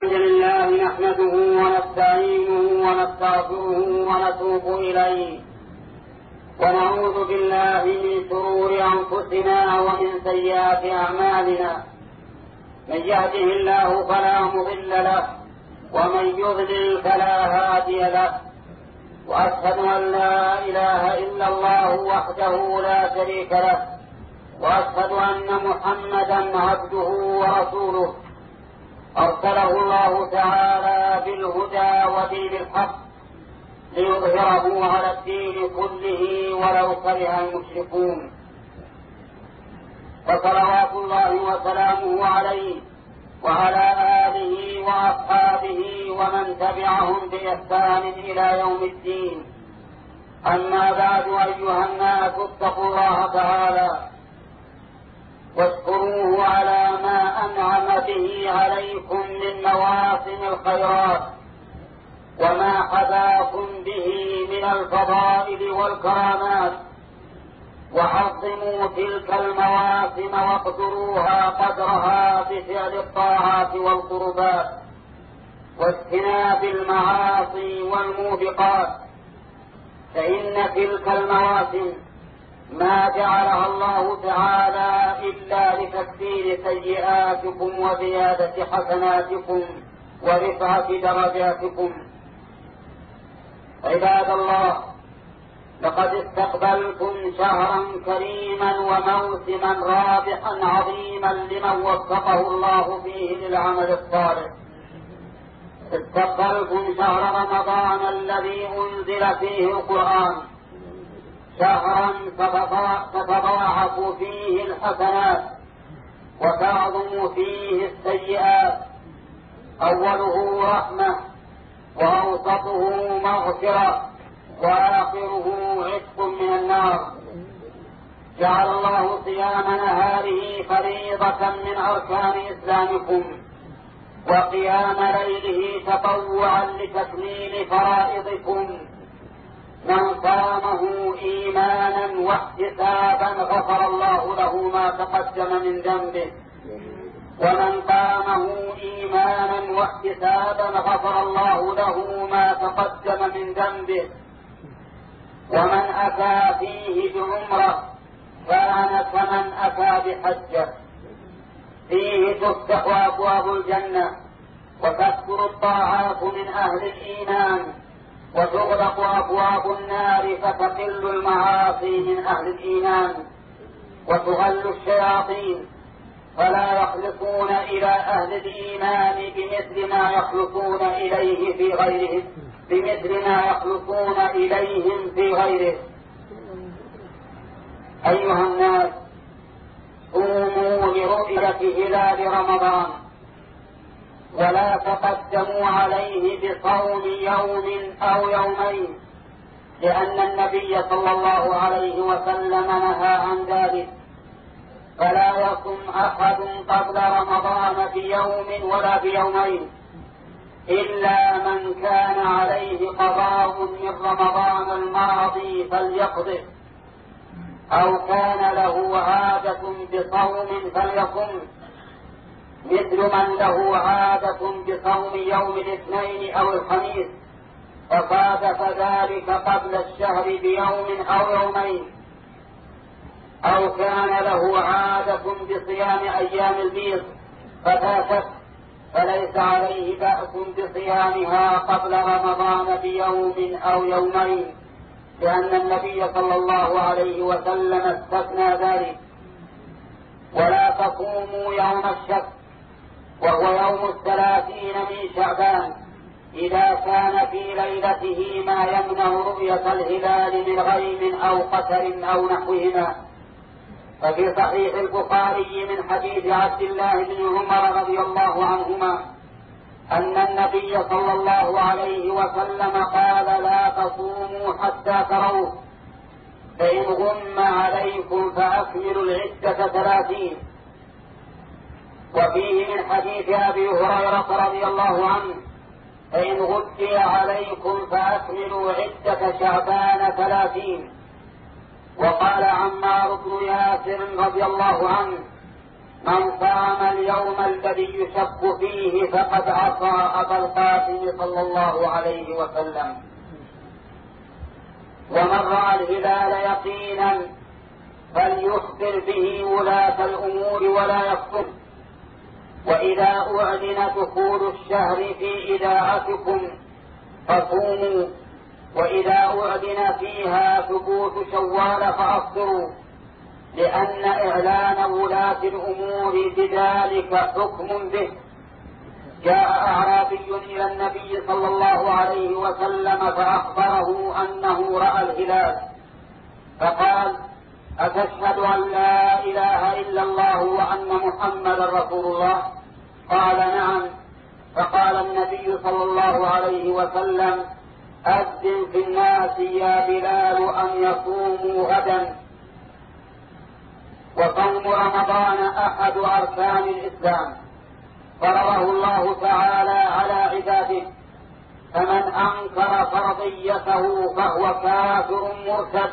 الحمد لله نحمده ونستعينه ونستغفره ونتوب إليه ونعوذ بالله من شرور أنفسنا ومن سيئات أعمالنا. من يهده الله فلا مضل له ومن يضلل فلا هادي له، وأشهد أن لا إله إلا الله وحده لا شريك له، وأشهد أن محمدا عبده ورسوله أرسله الله تعالى بالهدى ودين الحق ليظهره على الدين كله ولو كره المشركون. فصلوات الله وسلامه عليه وعلى آله وأصحابه ومن تبعهم بإحسان إلى يوم الدين. أما بعد، أيها الناس اتقوا الله تعالى واشكروه على ما أنعم به عليكم من مواسم الخيرات وما حباكم به من الفضائل والكرامات، وعظموا تلك المواسم واقدروها قدرها بفعل الطاعات والقربات واجتناب المعاصي والموبقات، فإن تلك المواسم ما جعلها الله تعالى إلا لتكفير سيئاتكم وزيادة حسناتكم ورفعة درجاتكم. عباد الله، لقد استقبلتم شهرا كريما وموسما رابحا عظيما لمن وفقه الله فيه للعمل الصالح. استقبلتم شهر رمضان الذي أنزل فيه القرآن، شهرا تتضاعف فيه الحسنات وتعظم فيه السيئات. أوله رحمة، وأوسطه مغفرة، وآخره عتق من النار. جعل الله صيام نهاره فريضة من أركان إسلامكم، وقيام ليله تطوعا لتكميل فرائضكم. من قامه إيمانا واحتسابا غفر الله له ما تقدم من ذنبه، ومن قامه إيمانا واحتسابا غفر الله له ما تقدم من ذنبه. ومن أتى فيه بعمرة كان كمن أتى بحجة. فيه تفتح أبواب الجنة وتكثر الطاعات من أهل الإيمان، وتغلق أبواب النار فتقل المعاصي من أهل الإيمان، وتغل الشياطين فلا يخلصون إلى أهل الإيمان بمثل ما يخلصون إليه في غيرهم، بمثل ما يخلصون إليهم في غيره. أيها الناس، قوموا لرؤية هلال رمضان، ولا تقدموا عليه بصوم يوم أو يومين، لأن النبي صلى الله عليه وسلم نهى عن ذلك. فلا يصم أحد قبل رمضان بيوم ولا بيومين، إلا من كان عليه قضاء من رمضان الماضي فليقضه، أو كان له عادة بصوم فليصم، مثل من له عادة بصوم يوم الاثنين أو الخميس فصادف ذلك قبل الشهر بيوم أو يومين، أو كان له عادة بصيام أيام البيض ففاتت، فليس عليه بأس بصيامها قبل رمضان بيوم أو يومين، لأن النبي صلى الله عليه وسلم استثنى ذلك. ولا تصوموا يوم الشك، وهو يوم 30 من شعبان، إذا كان في ليلته ما يمنع رؤية الهلال من غيم أو قتر أو نحوهما. ففي صحيح البخاري من حديث عبد الله بن عمر رضي الله عنهما أن النبي صلى الله عليه وسلم قال: لا تصوموا حتى تروه، فإن غم عليكم فأكملوا العدة 30. وفيه من حديث أبي هريرة رضي الله عنه: فإن غشي عليكم فأكملوا عدة شعبان 30. وقال عمار بن ياسر رضي الله عنه: من صام اليوم الذي يشك فيه فقد عصى أبا القاسم صلى الله عليه وسلم. ومن رأى الهلال يقينا فليخبر به ولاة الأمور ولا يكتم. وإذا أعلن دخول الشهر في إذاعتكم فصوموا، وإذا أعلن فيها ثبوت شوال فأفطروا، لأن إعلان ولاة الأمور بذلك حكم به. جاء أعرابي إلى النبي صلى الله عليه وسلم فأخبره أنه رأى الهلال، فقال: أتشهد أن لا إله إلا الله وأن محمدا رسول الله؟ قال: نعم. فقال النبي صلى الله عليه وسلم: أذن في الناس يا بلال أن يصوموا غدا. وصوم رمضان أحد أركان الإسلام، فرضه الله تعالى على عباده، فمن أنكر فرضيته فهو كافر مرتد،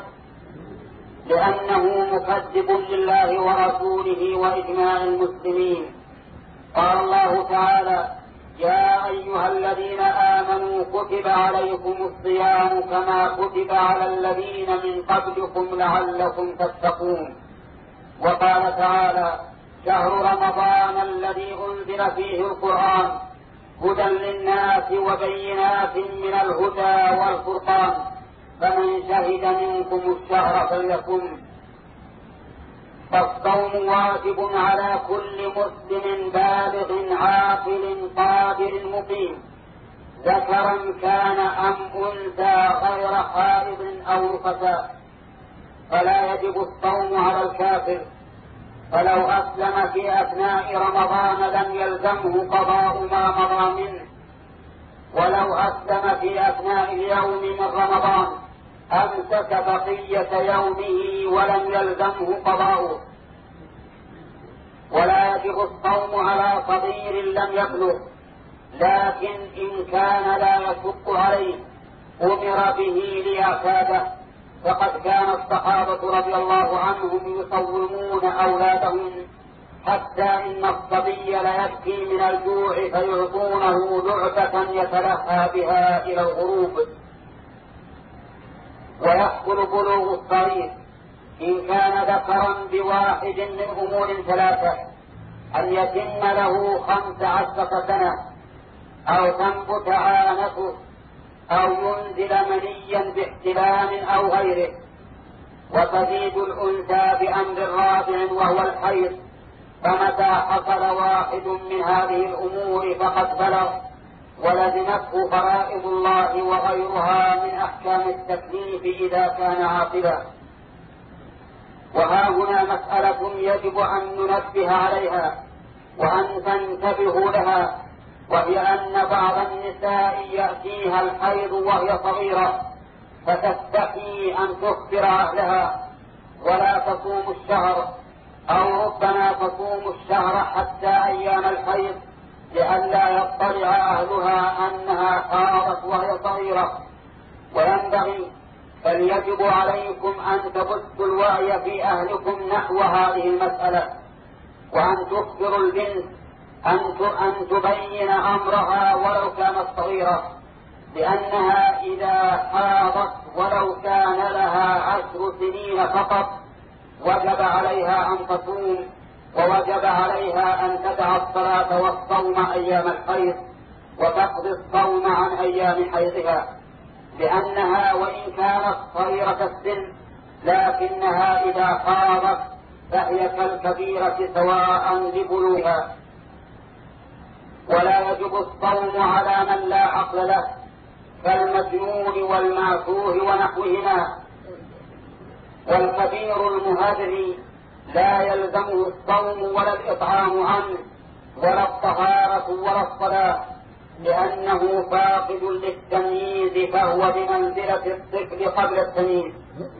لأنه مكذب لله ورسوله وإجماع المسلمين. قال الله تعالى: يا أيها الذين آمنوا كتب عليكم الصيام كما كتب على الذين من قبلكم لعلكم تتقون. وقال تعالى: شهر رمضان الذي أنزل فيه القرآن هدى للناس وبينات من الهدى والفرقان، فمن شهد منكم الشهر فليصم. فالصوم واجب على كل مسلم بالغ عاقل قادر مقيم، ذكرا كان أم أنثى غير حائض أو نفساء. فلا يجب الصوم على الكافر، فلو أسلم في أثناء رمضان لم يلزمه قضاء ما مضى منه، ولو أسلم في أثناء اليوم من رمضان أمسك بقية يومه ولم يلزمه قضاؤه. ولا يجب الصوم على صغير لم يبلغ، لكن إن كان لا يشق عليه أمر به ليعتاده، فقد كان الصحابة رضي الله عنهم يصومون أولادهم حتى إن الصبي ليبكي من الجوع فيعطونه لعبة يتلهى بها إلى الغروب. ويحصل بلوغ الصغير إن كان ذكرا بواحد من أمور ثلاثة: أن يتم له 15 سنة، أو تنبت عانته، أو ينزل منيا باحتلام أو غيره. وتزيد الأنثى بأمر رابع وهو الحيض، فمتى حصل واحد من هذه الأمور فقد بلغ، ولزمته فرائض الله وغيرها من أحكام التكليف إذا كان عاقلا. وها هنا مسألة يجب أن ننبه عليها وأن تنتبهوا لها، وهي أن بعض النساء يأتيها الحيض وهي صغيرة فتستحي أن تخبر أهلها ولا تصوم الشهر، أو ربما تصوم الشهر حتى أيام الحيض لئلا يطلع أهلها أنها حاضت وهي صغيرة. وينبغي بل يجب عليكم أن تبثوا الوعي في أهلكم نحو هذه المسألة، وأن تخبروا البنت أن تبين أمرها ولو كانت صغيرة، لأنها إذا حاضت ولو كان لها 10 سنين فقط وجب عليها أن تصوم، ووجب عليها أن تدع الصلاة والصوم أيام الحيض وتقضي الصوم عن أيام حيضها، لأنها وإن كانت صغيرة السن لكنها إذا حاضت فهي كالكبيرة سواء لبلوغها. ولا يجب الصوم على من لا عقل له كالمجنون والمعتوه ونحوهما. والكبير المهذري لا يلزمه الصوم ولا الإطعام عنه ولا الطهارة ولا الصلاة، لأنه فاقد للتمييز فهو بمنزلة الطفل قبل التمييز.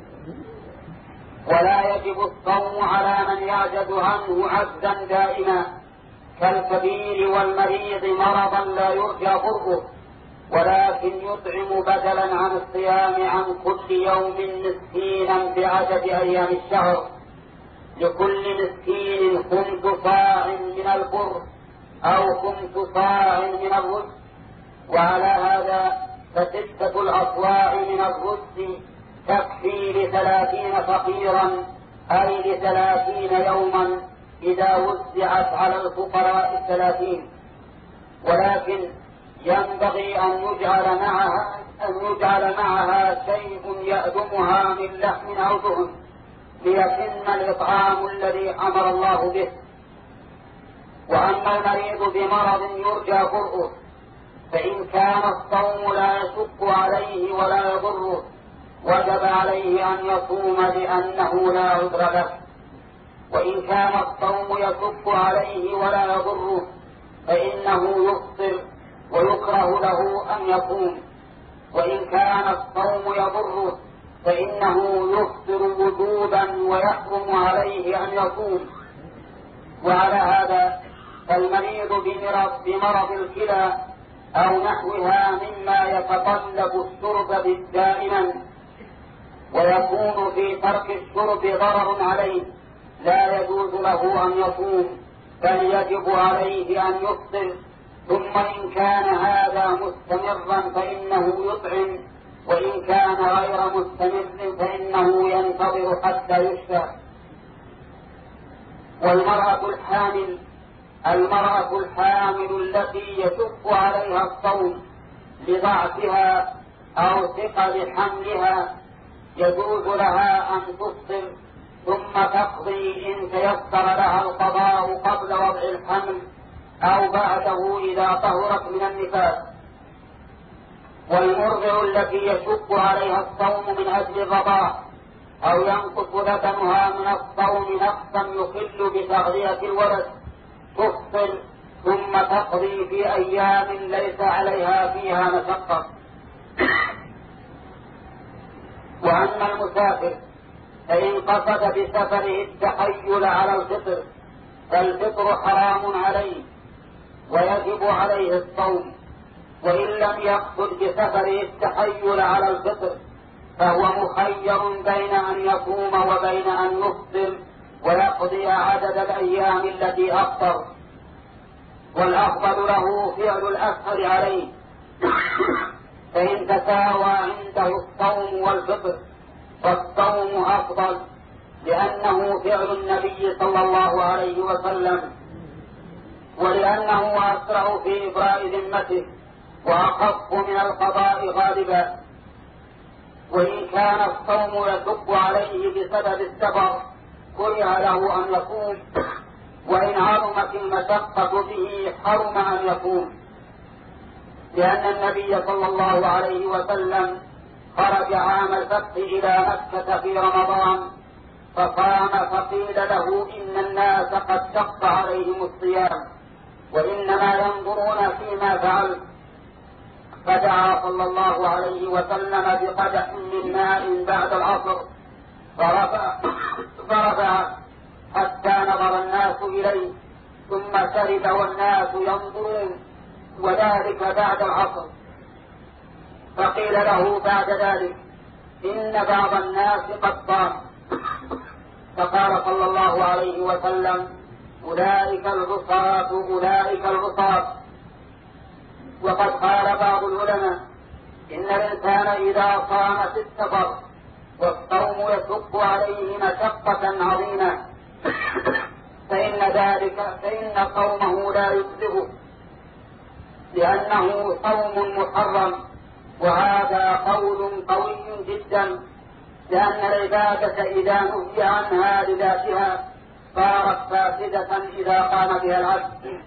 ولا يجب الصوم على من يعجز عنه عجزا دائما كالكبير والمريض مرضا لا يرجى برؤه، ولكن يطعم بدلا عن الصيام عن كل يوم مسكينا بعدد أيام الشهر. لكل مسكين 5 صاع من البر أو 5 صاع من الرز. وعلى هذا ف6 الأصواع من الرز تكفي ل30 فقيرا، أي ل30 يوما إذا وزعت على الفقراء 30. ولكن ينبغي أن يجعل معها شيء يأدمها من لحم أو دهن ليتم الإطعام الذي أمر الله به. وأما المريض بمرض يرجى برؤه فإن كان الصوم لا يشق عليه ولا يضره وجب عليه أن يصوم لأنه لا عذر له. وإن كان الصوم يشق عليه ولا يضره فإنه يفطر ويكره له أن يصوم. وإن كان الصوم يضره فإنه يفطر وجوبا ويحرم عليه أن يصوم. وعلى هذا فالمريض بمرض الكلى أو نحوها مما يتطلب الشرب دائما ويكون في ترك الشرب ضرر عليه لا يجوز له أن يصوم، بل يجب عليه أن يفطر. ثم إن كان هذا مستمرا فإنه يطعم، وإن كان غير مستمر فإنه ينتظر حتى يشفى. المرأة الحامل التي يشق عليها الصوم لضعفها أو ثقل حملها يجوز لها أن تفطر ثم تقضي إن تيسر لها القضاء قبل وضع الحمل أو بعده إذا طهرت من النفاس. والمرضع التي يشق عليها الصوم من أجل الرضاع أو ينقص لبنها من الصوم نقصا يخل بتغذية الولد تفطر ثم تقضي في أيام ليس عليها فيها مشقة. وأما المسافر فإن قصد بسفره التحيل على الفطر فالفطر حرام عليه ويجب عليه الصوم. وإن لم يقصد بسفره التحيل على الفطر فهو مخير بين أن يصوم وبين أن يفطر ويقضي عدد الأيام التي أفطر، والأفضل له فعل الأسهل عليه فإن تساوى عنده الصوم والفطر فالصوم أفضل لأنه فعل النبي صلى الله عليه وسلم ولأنه أسرع في إبراء ذمته وأخف من القضاء غالبا. وإن كان الصوم يشق عليه بسبب السفر كره له أن يصوم، وإن عظمت المشقة به حرم أن يصوم، لأن النبي صلى الله عليه وسلم خرج عام الفتح إلى مكة في رمضان فقام فقيل له إن الناس قد شق عليهم الصيام وإنما ينظرون فيما فعل، فدعا صلى الله عليه وسلم بقدح من ماء بعد العصر فرفع حتى نظر الناس إليه ثم شرب والناس ينظرون، وذلك بعد العصر. فقيل له بعد ذلك إن بعض الناس قد صام، فقال صلى الله عليه وسلم أولئك العصاة. وقد قال بعض العلماء إن الإنسان إذا صام في السفر والصوم يشق عليه مشقة عظيمة فإن صومه لا يجزئه لأنه صوم محرم، وهذا قول قوي جدا، لأن العبادة إذا نهي عنها لذاتها صارت فاسدة إذا قام بها العبد.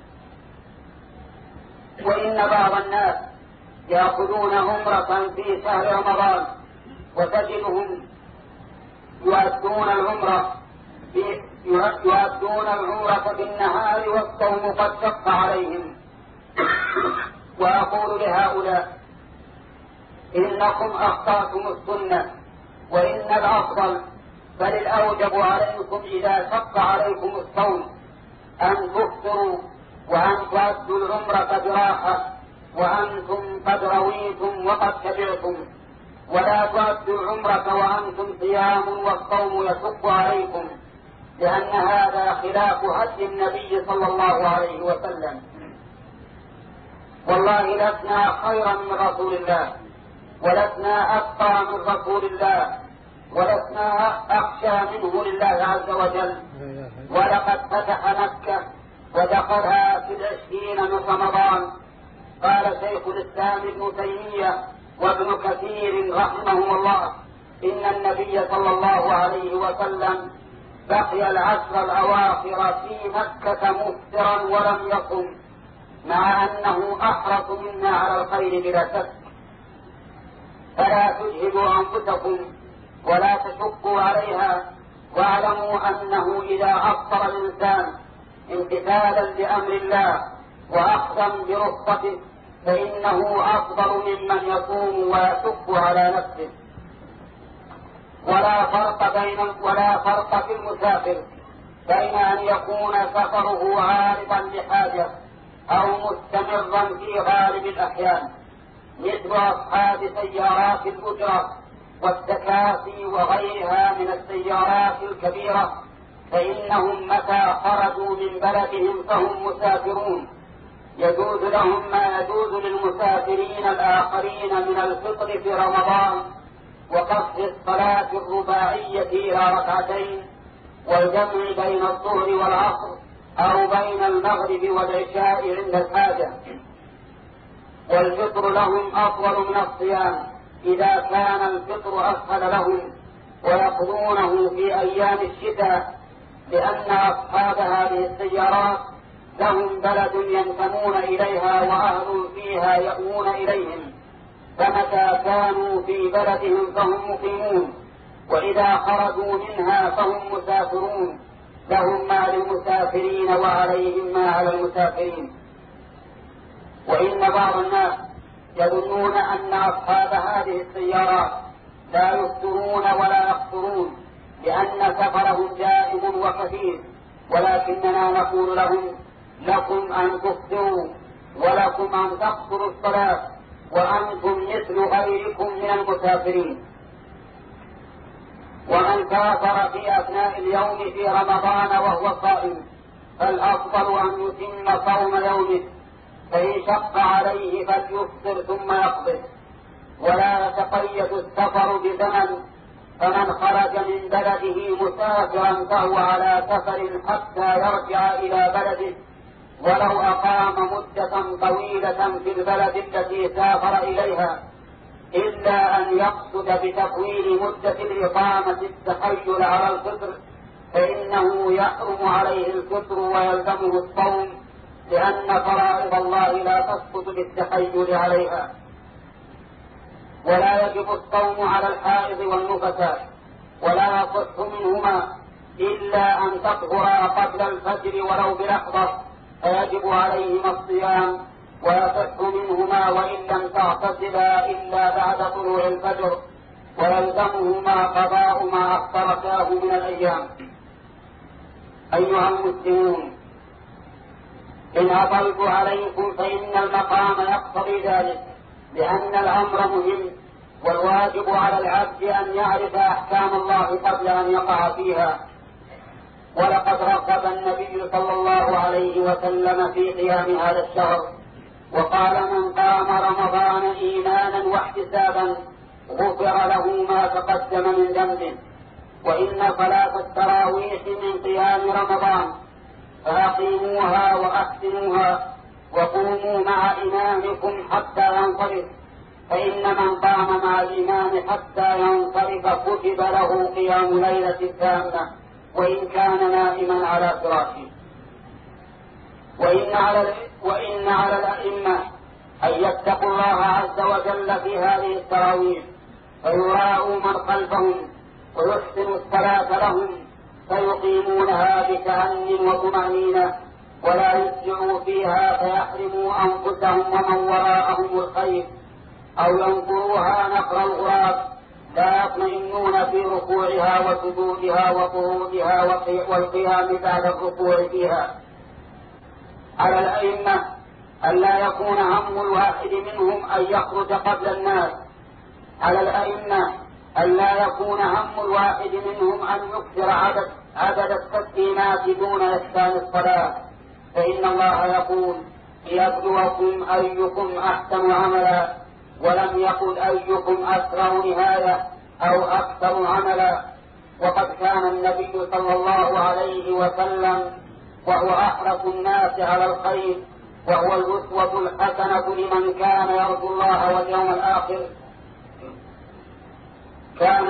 وإن بعض الناس يأخذون عمرة في شهر رمضان وتجدهم يؤدون العمرة بالنهار والصوم قد شق عليهم. وأقول لهؤلاء إنكم أخطأتم السنة، وإن الأفضل بل الأوجب عليكم إذا شق عليكم الصوم أن تفطروا وأن تؤدوا العمرة براحة وأنتم قد رويتم وقد شبعتم، ولا تؤدوا العمرة وأنتم صيام والصوم يشق عليكم، لأن هذا خلاف هدي النبي صلى الله عليه وسلم. والله لسنا خيرا من رسول الله، ولسنا أتقى من رسول الله، ولسنا أخشى منه لله عز وجل. ولقد فتح مكة ودخلها في 20 من رمضان. قال شيخ الإسلام ابن تيمية وابن كثير رحمه الله إن النبي صلى الله عليه وسلم بقي العشر الأواخر في مكة مفطرا ولم يصم، مع أنه أحرص منا على الخير بلا شك. فلا تجهدوا أنفسكم ولا تشقوا عليها، واعلموا أنه إذا أفطر الإنسان امتثالا لأمر الله وأخذا برخصته فإنه أفضل ممن يصوم ويشق على نفسه. ولا فرق في المسافر بين أن يكون سفره عارضا لحاجة أو مستمرا في غالب الأحيان، مثل أصحاب سيارات الأجرة والتكاسي وغيرها من السيارات الكبيرة، فإنهم متى خرجوا من بلدهم فهم مسافرون، يجوز لهم ما يجوز للمسافرين الآخرين من الفطر في رمضان وقصد الصلاة الرباعية إلى ركعتين، والجمع بين الظهر والعصر أو بين المغرب والعشاء عند الحاجة. والفطر لهم أفضل من الصيام إذا كان الفطر أسهل لهم، ويقضونه في أيام الشتاء، لأن أصحاب هذه السيارات لهم بلد ينتمون إليها وأهل فيها يأوون إليهم، فمتى كانوا في بلدهم فهم مقيمون، وإذا خرجوا منها فهم مسافرون، لهم ما للمسافرين وعليهم ما على المسافرين. وإن بعض الناس يظنون أن أصحاب هذه السيارات لا يفطرون ولا يقصرون لأن سفرهم دائم وكثير، ولكننا نقول لهم: لكم أن تفطروا ولكم أن تقصروا الصلاة، وأنتم مثل غيركم من المسافرين. ومن سافر في أثناء اليوم في رمضان وهو صائم فالأفضل أن يتم صوم يومه، فإن شق عليه فليفطر ثم يقضي، ولا يتقيد السفر بزمن، فمن خرج من بلده مسافرا فهو على سفر حتى يرجع إلى بلده، ولو أقام مدة طويلة في البلد التي سافر إليها، إلا أن يقصد بتطويل مدة الإقامة التحيل على الفطر، فإنه يحرم عليه الفطر ويلزمه الصوم، لأن فرائض الله لا تسقط بالتحيل عليها. ولا يجب الصوم على الحائض والنفساء، ولا يصح منهما إلا أن تطهرا قبل الفجر ولو بلحظة، فيجب عليهما الصيام، ويصح منهما وإن لم تغتسلا إلا بعد طلوع الفجر، ويلزمهما قضاء ما أخطرتاه من الأيام. أيها المسلمون، إن أطلت عليكم فإن المقام يقتضي ذلك، لأن الأمر مهم، والواجب على العبد أن يعرف أحكام الله قبل أن يقع فيها. ولقد رغب النبي صلى الله عليه وسلم في قيام هذا الشهر، وقال: من قام رمضان إيمانا واحتسابا غفر له ما تقدم من ذنبه. وإن صلاة التراويح من قيام رمضان، فأقيموها وأحسنوها وقوموا مع إمامكم حتى ينصرف، فإن من قام مع الإمام حتى ينصرف كتب له قيام ليلة تامة وإن كان نائما على فراشه. وإن على الأئمة أن يتقوا الله عز وجل في هذه التراويح، فيراعوا من خلفهم ويحسنوا الصلاة لهم، فيقيمونها بتأن وطمأنينة، ولا يسرعوا فيها فيحرموا أنفسهم ومن وراءهم الخير، أو ينقروها نقر الغراب، لا يطمئنون في ركوعها وسجودها وقعودها والقيام بعد الركوع فيها. على الأئمة ألا يكون هم الواحد منهم أن يخرج قبل الناس، على الأئمة ألا يكون هم الواحد منهم أن يكثر عدد التسليمات دون إحسان الصلاة، فإن الله يقول ليبلوكم أيكم أحسن عملا، ولم يقل أيكم أسرع نهاية أو أكثر عملا. وقد كان النبي صلى الله عليه وسلم وهو أحرص الناس على الخير، وهو الأسوة الحسنة لمن كان يرجو الله واليوم الآخر، كان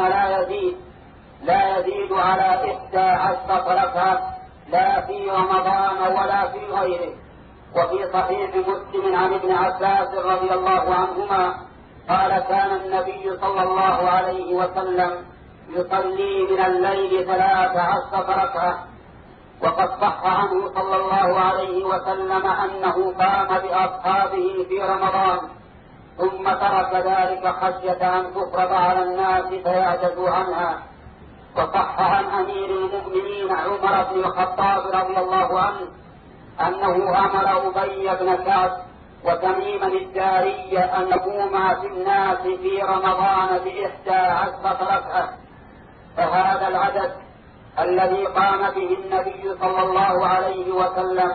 لا يزيد على 11 ركعة لا في رمضان ولا في غيره. وفي صحيح مسلم عن ابن عباس رضي الله عنهما قال كان النبي صلى الله عليه وسلم يصلي من الليل 13 ركعة. وقد صح عنه صلى الله عليه وسلم أنه قام بأصحابه في رمضان ثم ترك ذلك خشية أن تفرض على الناس فيعجزوا عنها. وصح عن أمير المؤمنين عمر بن الخطاب رضي الله عنه أنه أمر أبي بن كعب وتميما الداري أن يقوما في الناس في رمضان ب11 ركعة. فهذا العدد الذي قام به النبي صلى الله عليه وسلم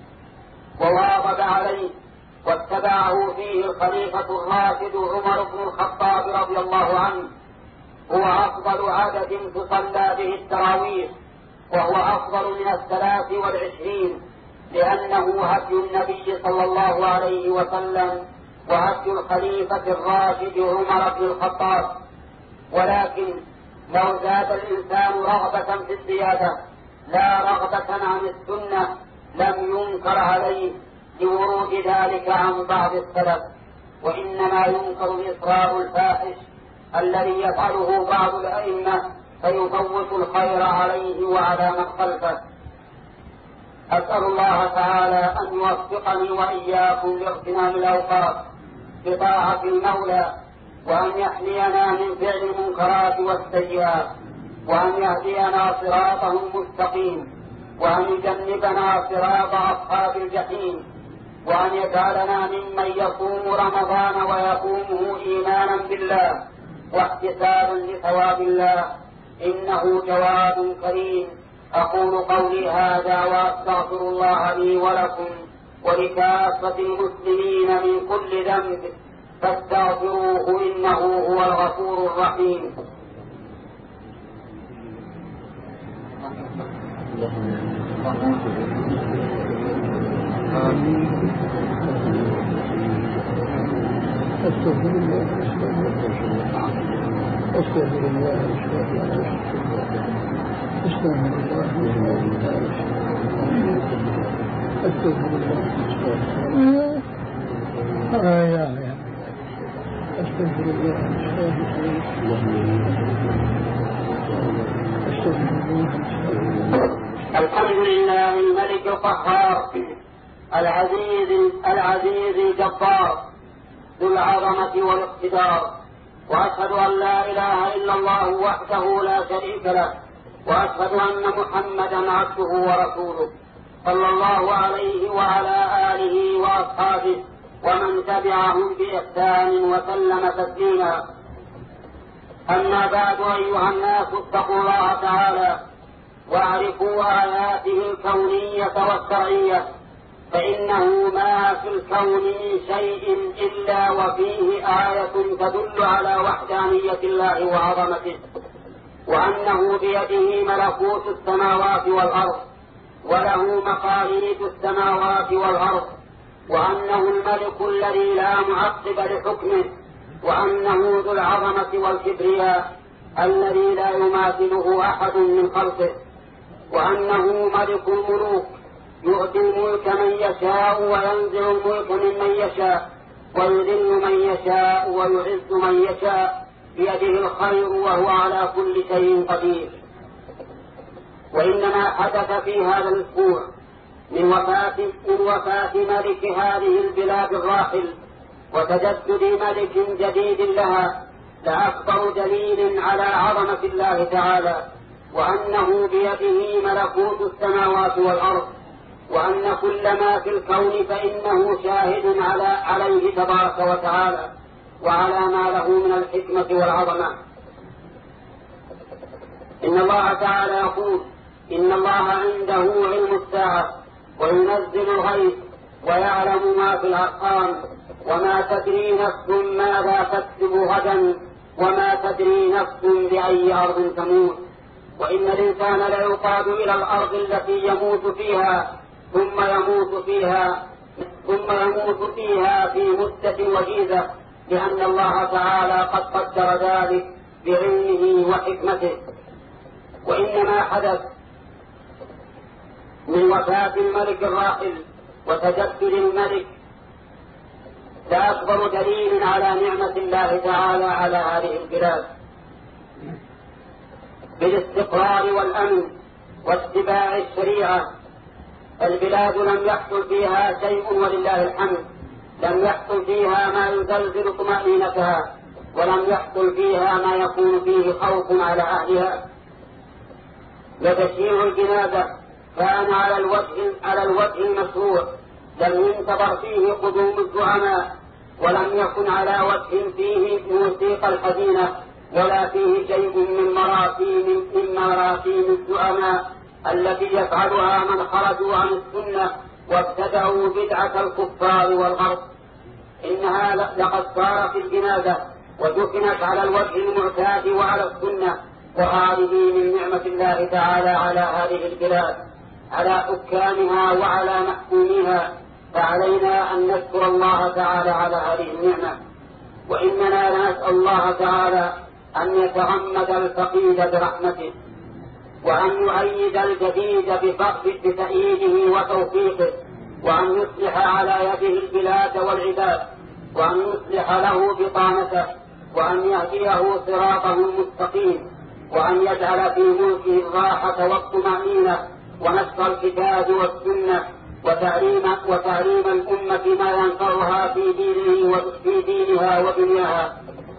وواظب عليه واتبعه فيه الخليفة الراشد عمر بن الخطاب رضي الله عنه هو أفضل عدد تصلى به التراويح، وهو أفضل من 23، لأنه هدي النبي صلى الله عليه وسلم وهدي الخليفة الراشد عمر بن الخطاب. ولكن لو زاد الإنسان رغبة في الزيادة لا رغبة عن السنة لم ينكر عليه لورود ذلك عن بعض السلف، وإنما ينكر الإصرار الفاحش الذي يفعله بعض الأئمة فيفوت الخير عليه وعلى من خلفه. أسأل الله تعالى أن يوفقني وإياكم لاغتنام الأوقات بطاعة المولى، وأن يحمينا من فعل المنكرات والسيئات، وأن يهدينا صراطه المستقيم، وأن يجنبنا صراط أصحاب الجحيم، وأن يجعلنا ممن يصوم رمضان ويقومه إيمانا بالله واحتسابا لثواب الله، إنه جواد كريم. أقول قولي هذا وأستغفر الله لي ولكم ولكافة المسلمين من كل ذنب فاستغفروه إنه هو الغفور الرحيم. أستغفر الله أستغفر الله الحمد لله الملك القهار العزيز الجبار ذو العظمة والاقتدار، وأشهد أن لا إله إلا الله وحده لا شريك له، وأشهد أن محمدا عبده ورسوله صلى الله عليه وعلى آله وأصحابه ومن تبعهم بإحسان وسلم تسليما. أما بعد أيها الناس اتقوا الله تعالى واعرفوا آياته الكونية والشرعية، فإنه ما في الكون من شيء إلا وفيه آية تدل على وحدانية الله وعظمته، وأنه بيده ملكوت السماوات والأرض وله مقاليد السماوات والأرض، وأنه الملك الذي لا معقب لحكمه، وأنه ذو العظمة والكبرياء الذي لا يماثله أحد من خلقه، وأنه ملك الملوك يؤتي الملك من يشاء وينزع الملك ممن يشاء ويذل من يشاء ويعز من يشاء، بيده الخير وهو على كل شيء قدير. وإنما حدث في هذا الأسبوع من وفاة ملك هذه البلاد الراحل وتجدد ملك جديد لها لأكبر دليل على عظمة الله تعالى، وأنه بيده ملكوت السماوات والأرض، وأن كل ما في الكون فإنه شاهد عليه تبارك وتعالى وعلى ما له من الحكمة والعظمة. إن الله تعالى يقول إن الله عنده علم الساعة وينزل الغيث ويعلم ما في الأرحام وما تدري نفس ماذا تكسب غدا وما تدري نفس بأي أرض تموت. وإن الإنسان ليقاد إلى الأرض التي يموت فيها ثم يموت فيها في مدة وجيزة، لأن الله تعالى قد قدر ذلك بعلمه وحكمته. وإنما حدث من وفاة الملك الراحل وتجدد الملك لأكبر دليل على نعمة الله تعالى على هذه البلاد بالاستقرار والأمن واتباع الشريعة. البلاد لم يحصل فيها شيء ولله الحمد، لم يحصل فيها ما يزلزل طمأنينتها، ولم يحصل فيها ما يكون فيه خوف على أهلها. وتشييع الجنازة كان على الوجه المشروع، لم ينتظر فيه قدوم الزعماء، ولم يكن على وجه فيه موسيقى الحزينة، ولا فيه شيء من مراسيم الزعماء التي يفعلها من خرجوا عن السنة وابتدعوا بدعة الكفار والغرب. إنها لقد صارت الجنازة ودفنت على الوجه المعتاد وعلى السنة، وهذه من نعمة الله تعالى على هذه البلاد، على حكامها وعلى محكوميها، فعلينا أن نشكر الله تعالى على هذه النعمة. وإننا نسأل الله تعالى أن يتغمد الفقيد برحمته، وأن يؤيد الجديد بتأييده وتوفيقه، وأن يصلح على يده البلاد والعباد، وأن يصلح له بطانته، وأن يهديه صراطه المستقيم، وأن يجعل في ملكه الراحة والطمأنينة ونشر الكتاب والسنة وتعليم الأمة ما ينفعها في دينها ودنياها.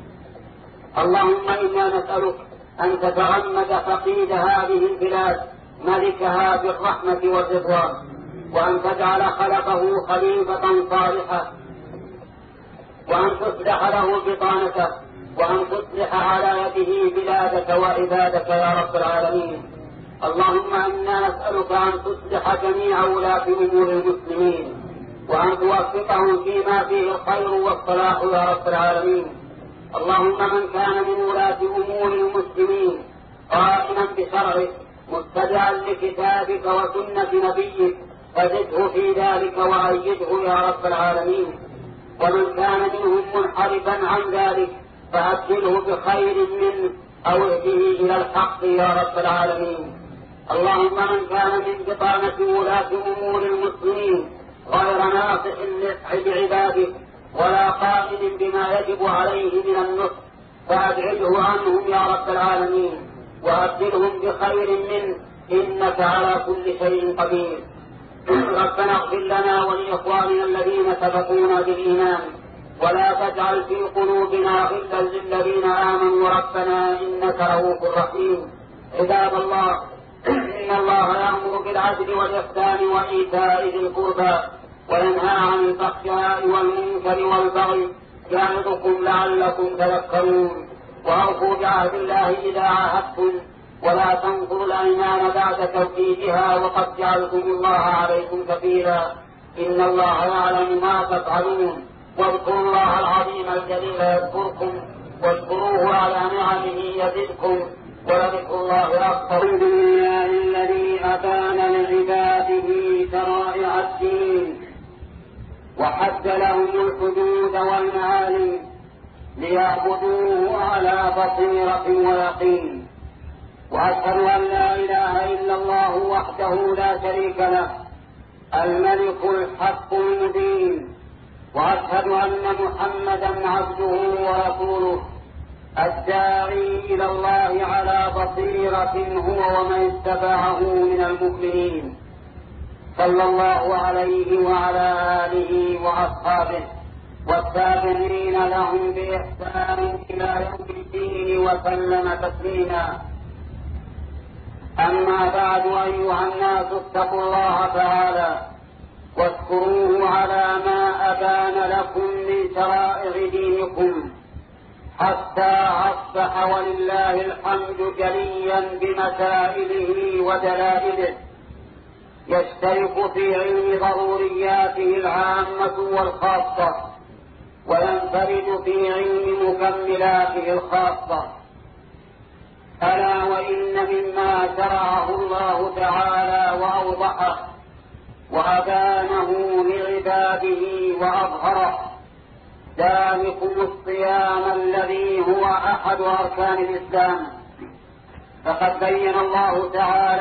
اللهم إنا نسألك أن تتغمد فقيد هذه البلاد ملكها بالرحمة والرضوان، وأن تجعل خلقه خليفة صالحة، وأن تصلح له بطانته، وأن تصلح على يده بلادك وعبادك يا رب العالمين. اللهم إنا نسألك أن تصلح جميع ولاة أمور المسلمين، وأن توفقهم فيما فيه الخير والصلاح يا رب العالمين. اللهم من كان من ولاة أمور المسلمين قائما بشرعك متبعا لكتابك وسنة نبيك فزده في ذلك وأيده يا رب العالمين. ومن كان منهم منحرفا عن ذلك فأبدله بخير منه أو اهده إلى الحق يا رب العالمين. اللهم من كان من بطانة ولاة أمور المسلمين غير ناصح لعبادك ولا قائم بما يجب عليه من النصح فأبعده عنهم يا رب العالمين، وأبدلهم بخير منه إنك على كل شيء قدير. ربنا اغفر لنا ولإخواننا الذين سبقونا بالإيمان، ولا تجعل في قلوبنا غلا للذين آمنوا ربنا إنك رؤوف رحيم. عباد الله، إن الله يأمر بالعدل والإحسان وإيتاء ذي القربى وينهى عن الفحشاء والمنكر والبغي يعظكم لعلكم تذكرون. وأوفوا بعهد الله إذا عاهدتم، ولا تنقضوا الأيمان بعد توكيدها وقد جعلتم الله عليكم كفيلا، إن الله يعلم ما تفعلون. واذكروا الله العظيم الجليل يذكركم، واشكروه على نعمه يزدكم، ولذكر الله أكبر. الحمد لله الذي أبان لعباده شرائع الدين وحد لهم الحدود والمعالم ليعبدوه على بصيرة ويقين. وأشهد أن لا إله إلا الله وحده لا شريك له الملك الحق المبين. وأشهد أن محمدا عبده ورسوله الداعي إلى الله على بصيرة هو ومن اتبعه من المؤمنين، صلى الله عليه وعلى آله وأصحابه والتابعين لهم بإحسان إلى يوم الدين وسلم تسليما. أما بعد، أيها الناس، اتقوا الله تعالى واشكروه على ما أبان لكم من شرائع دينكم، حتى أصبح ولله الحمد جليا بمسائله ودلائله، يشترك في علم ضرورياته العامة والخاصة، وينفرد في علم مكملاته الخاصة. ألا وإن مما شرعه الله تعالى وأوضحه وأبانه لعباده وأظهره ذلكم الصيام الذي هو أحد أركان الإسلام، فقد بين الله تعالى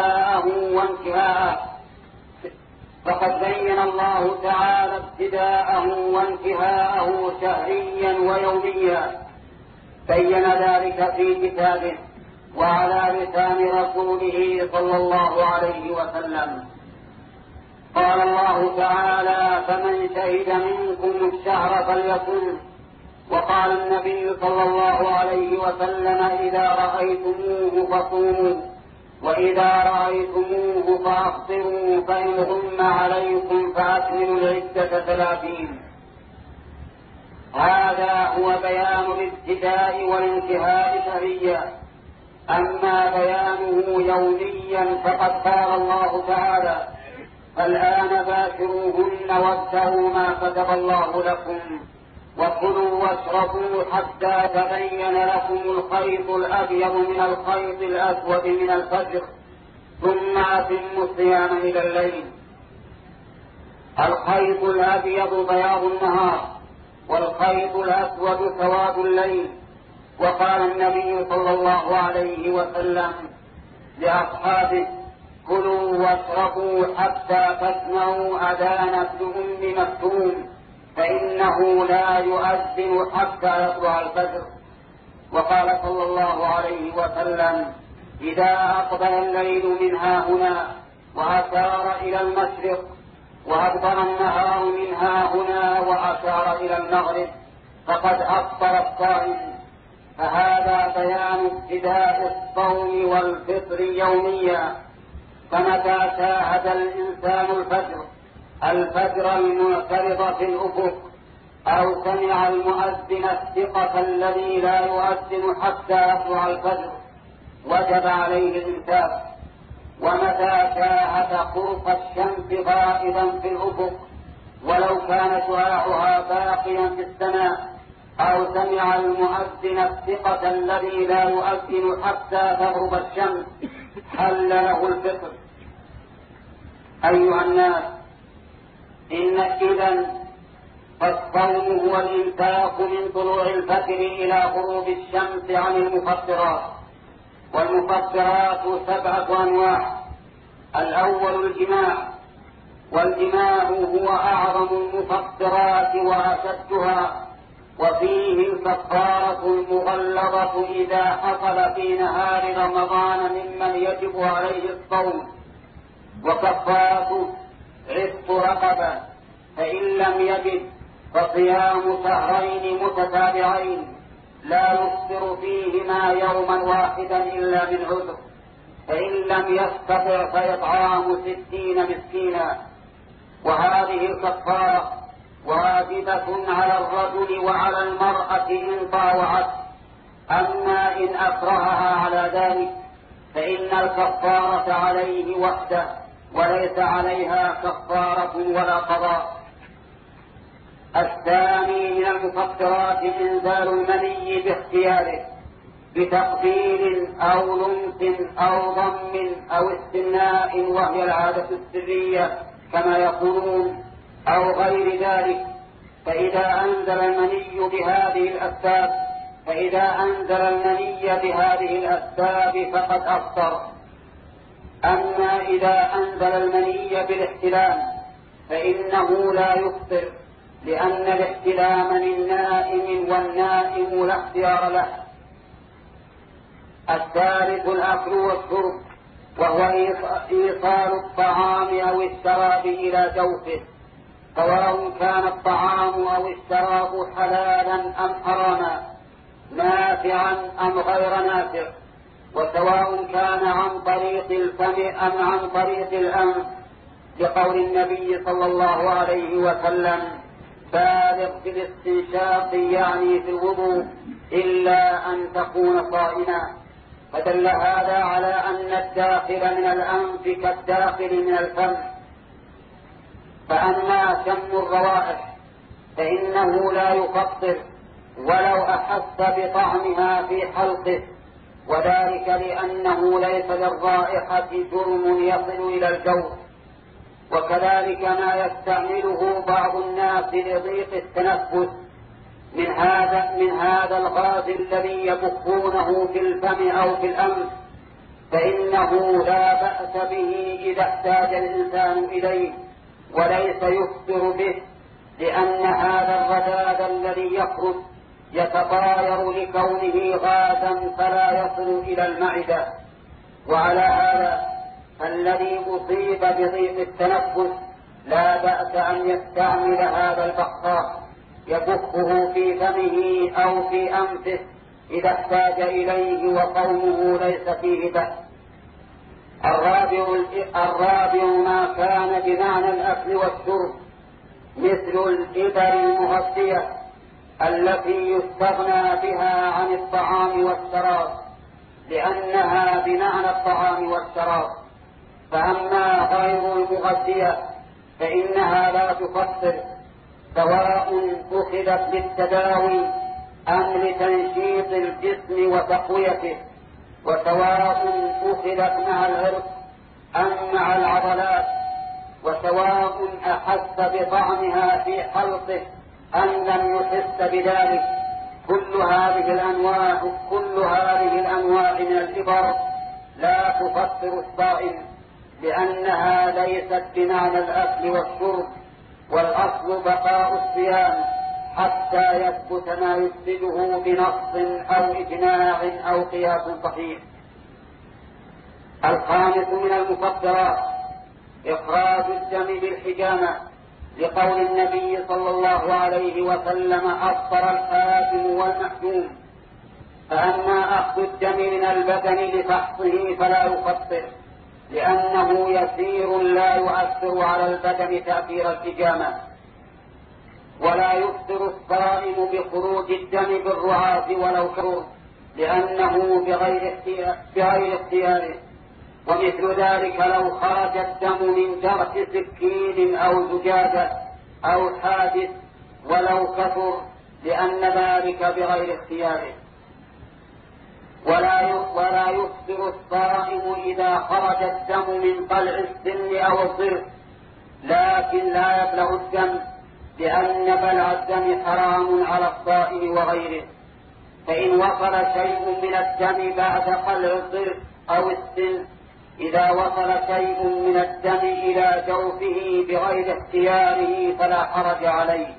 ابتداءه وانتهاءه شهريا ويوميا، بين ذلك في كتابه وعلى لسان رسوله صلى الله عليه وسلم. قال الله تعالى: فمن شهد منكم الشهر فليصم. وقال النبي صلى الله عليه وسلم: إذا رأيتموه فصوموا، وإذا رأيتموه فأفطروا، فإن غم عليكم فأكملوا العدة 30. هذا هو بيان الابتداء والانتهاء شهريا. أما بيانه يوميا فقد قال الله تعالى: الآن باشروهن وابتغوا ما كتب الله لكم، وكلوا واشربوا حتى تبين لكم الخيط الأبيض من الخيط الأسود من الفجر، ثم أتموا الصيام إلى الليل. الخيط الأبيض بياض النهار، والخيط الأسود سواد الليل. وقال النبي صلى الله عليه وسلم لأصحابه: كلوا واشربوا حتى تسمعوا أذان ابن أم مكتوم، فإنه لا يؤذن حتى يطلع الفجر. وقال صلى الله عليه وسلم: إذا أقبل الليل من هاهنا وأشار إلى المشرق، وأدبر النهار من هاهنا وأشار إلى المغرب، فقد أفطر الصائم. فهذا بيان ابتداء الصوم والفطر يوميا. فمتى شاهد الإنسان الفجر المعترض في الأفق، أو سمع المؤذن الثقة الذي لا يؤذن حتى يطلع الفجر، وجب عليه الإمساك. ومتى شاهد قرص الشمس غائبا في الأفق، ولو كان شعاعها باقيا في السماء، أو سمع المؤذن الثقة الذي لا يؤذن حتى تغرب الشمس، حل له الفطر. أيها الناس، إن إذن فالصوم هو الإمساك من طلوع الفجر إلى غروب الشمس عن المفطرات. والمفطرات 7 أنواع. الأول الجماع، والجماع هو أعظم المفطرات وأشدها، وفيه الكفارة المغلظة إذا حصل في نهار رمضان ممن يجب عليه الصوم. وكفارة عتق رقبة، فإن لم يجد فصيام شهرين متتابعين لا يفطر فيهما يوما واحدا إلا من عذر، فإن لم يستطع فإطعام 60 مسكينا. وهذه الكفارة واجبة على الرجل وعلى المرأة إن طاوعت. أما إن أكرهها على ذلك فإن الكفارة عليه وحده، وليس عليها كفارة ولا قضاء. الثاني من المفطرات إنزال المني باختياره، بتقبيل أو لمس أو ضم أو استمناء، وهي العادة السرية كما يقولون، أو غير ذلك. فإذا أنزل المني بهذه الأسباب فقد أفطر. أما إذا أنزل المني بالاحتلام فإنه لا يفطر، لأن الاحتلام للنائم والنائم لا اختيار له. الثالث الأكل والشرب، وهو إيصال الطعام أو الشراب إلى جوفه، سواء كان الطعام أو الشراب حلالا أم حراما، نافعا أم غير نافع، وسواء كان عن طريق الفم أم عن طريق الأنف، لقول النبي صلى الله عليه وسلم: بالغ في الاستنشاق يعني في الوضوء إلا أن تكون صائما، فدل هذا على أن الداخل من الأنف كالداخل من الفم. فأما شم الروائح فإنه لا يفطر ولو أحس بطعمها في حلقه، وذلك لأنه ليس للرائحة جرم يصل إلى الجوف. وكذلك ما يستعمله بعض الناس لضيق التنفس من هذا الغاز الذي يبخونه في الفم أو في الأنف، فإنه لا بأس به إذا احتاج الإنسان إليه وليس يفطر به، لأن هذا الرذاذ الذي يخرج يتطاير لكونه غازا فلا يصل إلى المعدة. وعلى هذا الذي أصيب بضيق التنفس لا بأس أن يستعمل هذا البخاخ يبخه في فمه أو في أنفه إذا احتاج إليه وقومه ليس فيه بأس. الرابع ما كان بمعنى الأكل والشرب، مثل الإبر المغذية التي يستغنى بها عن الطعام والشراب، لأنها بمعنى الطعام والشراب. فأما غير المغذية فإنها لا تفطر، سواء أخذت للتداوي أم لتنشيط الجسم وتقويته، وسواء أخذت مع العرق أم مع العضلات، وسواء أحس بطعمها في حلقه أم لم يحس بذلك. كل هذه الأنواع من الإبر لا تفطر الصائم، لأنها ليست بمعنى الأكل والشرب، والأصل بقاء الصيام حتى يثبت ما يفسده بنص أو إجماع أو قياس صحيح. الخامس من المفطرات إخراج الدم بالحجامة، لقول النبي صلى الله عليه وسلم: أفطر الحاكم والمحجوم. فأما أخذ الدم من البدن لفحصه فلا يفطر، لأنه يسير لا يؤثر على البدن تأثير الحجامة. ولا يفطر الصائم بخروج الدم بالرعاة ولو كرر، لأنه بغير اختياره. ومثل ذلك لو خرج الدم من جرح سكين أو زجاجة أو حادث ولو كثر، لأن ذلك بغير اختياره. ولا يفطر الصائم إذا خرج الدم من طلع السن أو الضرس، لكن لا يبلغ الدم، لأن بلع الدم حرام على الصائم وغيره. فإن وصل شيء من الدم بعد قلع الضرس أو السن، إذا وصل شيء من الدم إلى جوفه بغير اختياره فلا حرج عليه.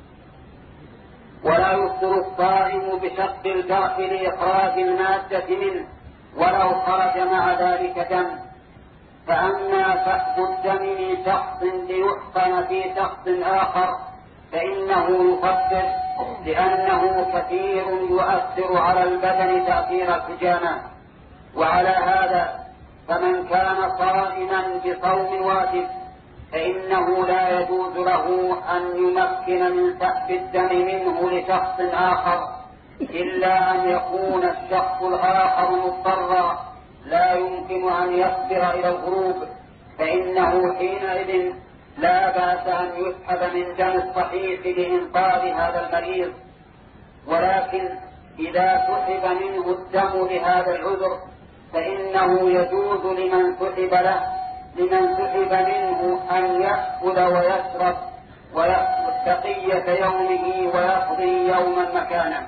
ولا يفطر الصائم بشق الجرح لإخراج المادة منه ولو خرج مع ذلك دم. فأما سحب الدم من شخص ليحقن في شخص آخر فإنه يفطر، لأنه كثير يؤثر على البدن تأثير الحجامة. وعلى هذا فمن كان صائما بصوم واجب فإنه لا يجوز له أن يمكن من سحب الدم منه لشخص آخر، إلا أن يكون الشخص الآخر مضطرا لا يمكن أن يصبر إلى الغروب، فإنه حينئذ لا بأس أن يسحب من دم الصحيح لإنقاذ هذا المريض. ولكن إذا سحب منه الدم لهذا العذر فإنه يجوز لمن سحب منه أن يأكل ويشرب ويأخذ بقية يومه ويقضي يوما مكانه.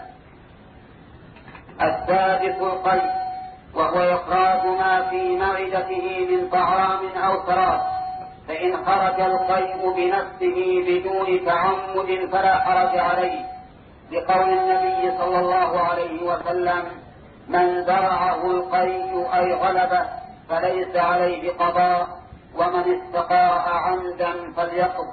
السادس القيء، وهو إخراج ما في معدته من طعام أو شراب، فإن خرج القيء بنفسه بدون تعمد فلا حرج عليه، لقول النبي صلى الله عليه وسلم: من درعه القيء أي غلبه فليس عليه قضاء، ومن استقاء عمدا فليقض.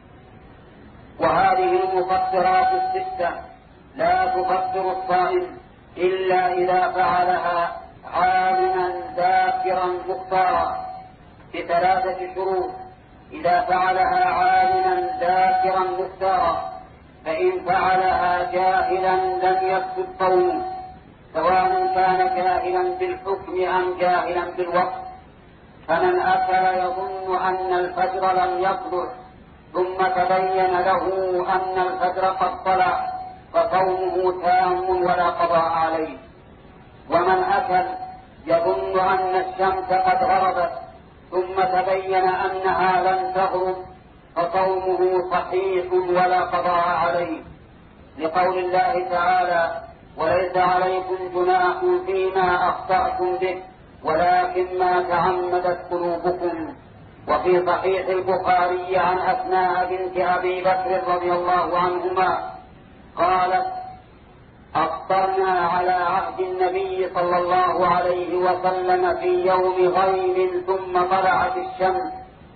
وهذه المفطرات الستة لا تفطر الصائم إلا إذا فعلها عالما ذاكرا مختارا بثلاثة شروط: إذا فعلها عالما ذاكرا مختارا، فإن فعلها جاهلا لم يفسد صومه، سواء كان جاهلا بالحكم أم جاهلا بالوقت. فمن أكل يظن أن الفجر لم يطلع ثم تبين له أن الفجر قد طلع فصومه تام ولا قضاء عليه. ومن أكل يظن أن الشمس قد غربت ثم تبين أنها لم تغرب فصومه صحيح ولا قضاء عليه، لقول الله تعالى: وليس عليكم جناح فيما أخطأتم به ولكن ما تعمدت قلوبكم. وفي صحيح البخاري عن أسماء بنت أبي بكر رضي الله عنهما قالت: أفطرنا على عهد النبي صلى الله عليه وسلم في يوم غيم ثم طلعت الشمس،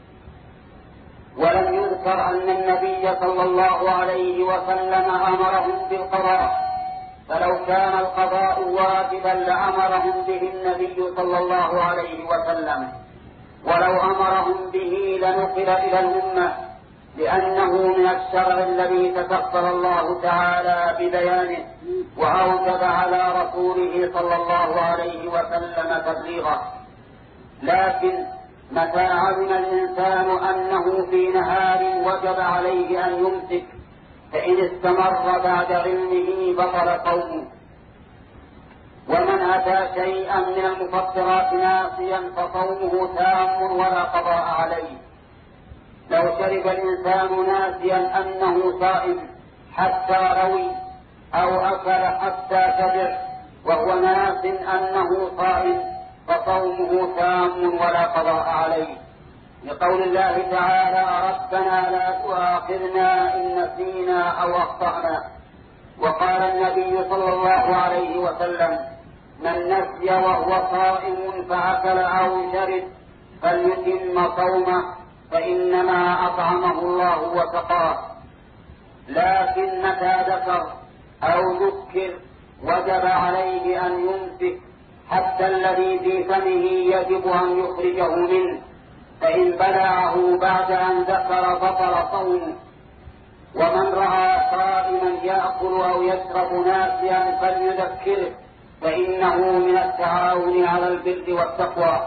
ولم يذكر أن النبي صلى الله عليه وسلم أمرهم بالقضاء، فلو كان القضاء واجبا لأمرهم به النبي صلى الله عليه وسلم، ولو أمرهم به لنقل إلى الأمة، لأنه من الشرع الذي تكفل الله تعالى ببيانه وأوجب على رسوله صلى الله عليه وسلم تبليغه. لكن متى علم الإنسان أنه في نهار وجب عليه أن يمسك فإن استمر بعد علمه بطل صومه. ومن أتى شيئا من المفطرات ناسيا فصومه تام ولا قضاء عليه. لو شرب الإنسان ناسيا أنه صائم حتى روي أو أكل حتى شبع وهو ناس أنه صائم فصومه تام ولا قضاء عليه، لقول الله تعالى: ربنا لا تؤاخذنا إن نسينا أو أخطأنا. وقال النبي صلى الله عليه وسلم: من نسي وهو صائم فأكل أو شرب فليتم صومه فإنما أطعمه الله وسقاه. لكن متى ذكر أو ذكر وجب عليه أن يمسك حتى الذي في فمه يجب أن يخرجه منه، فإن بلعه بعد أن ذكر بطل صومه. ومن رأى صائما يأكل أو يشرب ناسيا فليذكره، فإنه من التعاون على البر والتقوى.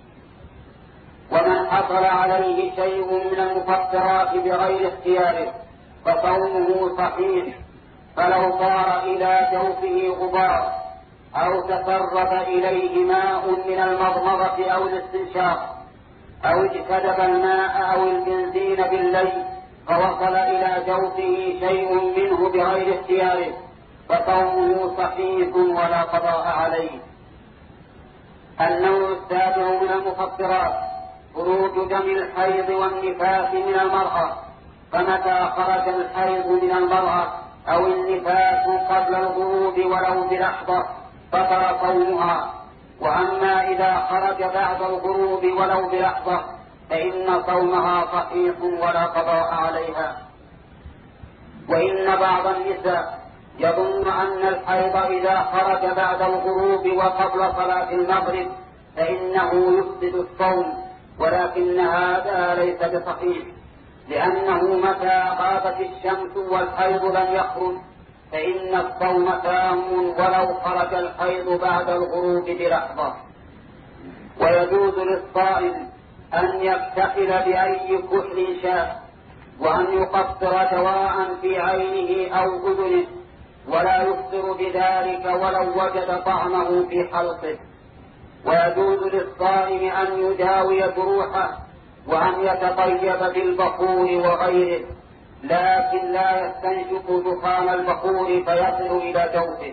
ومن حصل عليه شيء من المفطرات بغير اختياره فصومه صحيح، فلو طار إلى جوفه غبار أو تسرب إليه ماء من المضمضة أو الاستنشاق أو اجتذب الماء أو البنزين بالليل فوصل إلى جوفه شيء منه بغير اختياره فصومه صحيح ولا قضاء عليه. النوع السابع من المفطرات خروج دم الحيض والنفاس من المرأة، فمتى خرج الحيض من المرأة أو النفاس قبل الغروب ولو بلحظة بطل صومها، وأما إذا خرج بعد الغروب ولو بلحظة فإن صومها صحيح ولا قضاء عليها. وإن بعض النساء يظن أن الحيض إذا خرج بعد الغروب وقبل صلاة المغرب فإنه يفسد الصوم، ولكن هذا ليس بصحيح، لأنه متى غابت الشمس والحيض لم يخرج فإن الصوم تام ولو خرج الحيض بعد الغروب بلحظة. ويجوز للصائم أن يكتحل بأي كحل شاء، وأن يقصر دواء في عينه أو أذنه، ولا يفطر بذلك ولو وجد طعمه في حلقه. ويجوز للصائم أن يداوي جروحه وأن يتطيب بالبخور وغيره، لكن لا يستنشق دخان البخور فيصل إلى جوفه.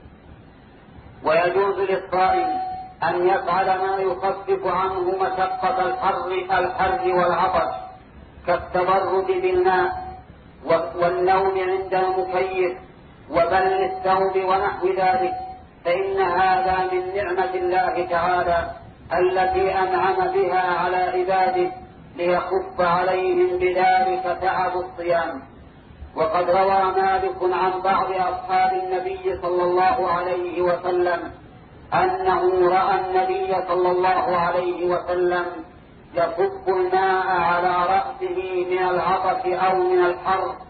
ويجوز للصائم أن يفعل ما يخفف عنه مشقة الحر والعطش كالتبرد بالماء والنوم عند المكيف وبل الثوب ونحو ذلك، فإن هذا من نعمة الله تعالى التي أنعم بها على عباده ليخف عليهم بذلك تعب الصيام. وقد روى مالك عن بعض أصحاب النبي صلى الله عليه وسلم أنه رأى النبي صلى الله عليه وسلم يصب الماء على رأسه من العطش أو من الحر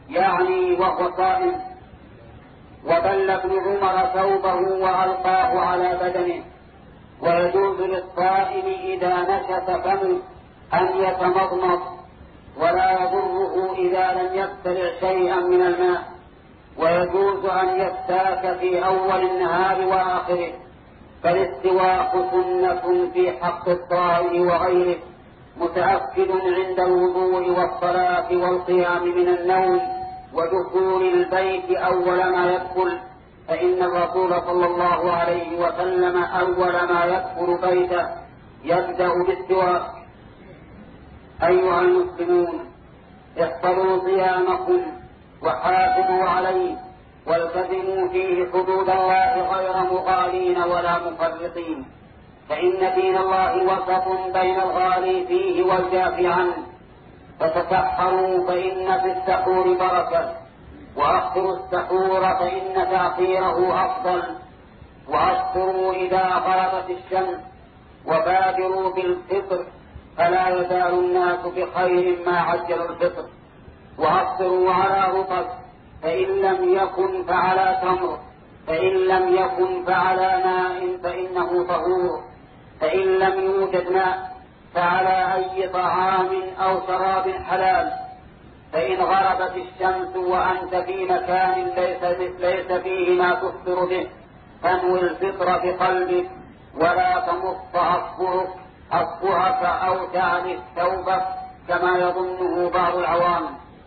يعني وهو صائم. وبل ابن عمر ثوبه وألقاه على بدنه. ويجوز للصائم إذا نشف فمه أن يتمضمض، ولا يضره إذا لم يبتلع شيئا من الماء. ويجوز أن يستاك في أول النهار وآخره، فالاستواك سنة في حق الصائم وغيره، متأكد عند الوضوء والصلاة والقيام من النوم ودخول البيت أول ما يدخل، فإن الرسول صلى الله عليه وسلم أول ما يدخل بيته يبدأ بالسواك. أيها المسلمون، احفظوا صيامكم وحافظوا عليه، والتزموا فيه حدود الله غير مغالين ولا مفرطين، فإن دين الله وسط بين الغالي فيه والجاف عنه. فتسحروا فإن في السحور بركة، وأخروا السحور فإن تأخيره أفضل، وأفطروا إذا غابت الشمس، وبادروا بالفطر، فلا يزال الناس بخير ما عجلوا الفطر. وأفطروا على رطب، فإن لم يكن فعلى تمر، فإن لم يكن فعلى ماء فإنه طهور، فإن لم يوجد ماء فعلى أي طعام أو شراب حلال. فإن غربت الشمس وأنت في مكان ليس فيه ما تفطر به، فانوي الفطر بقلبك، ولا تمص أصبعك أو تعلق ثوبك كما يظنه بعض العوام.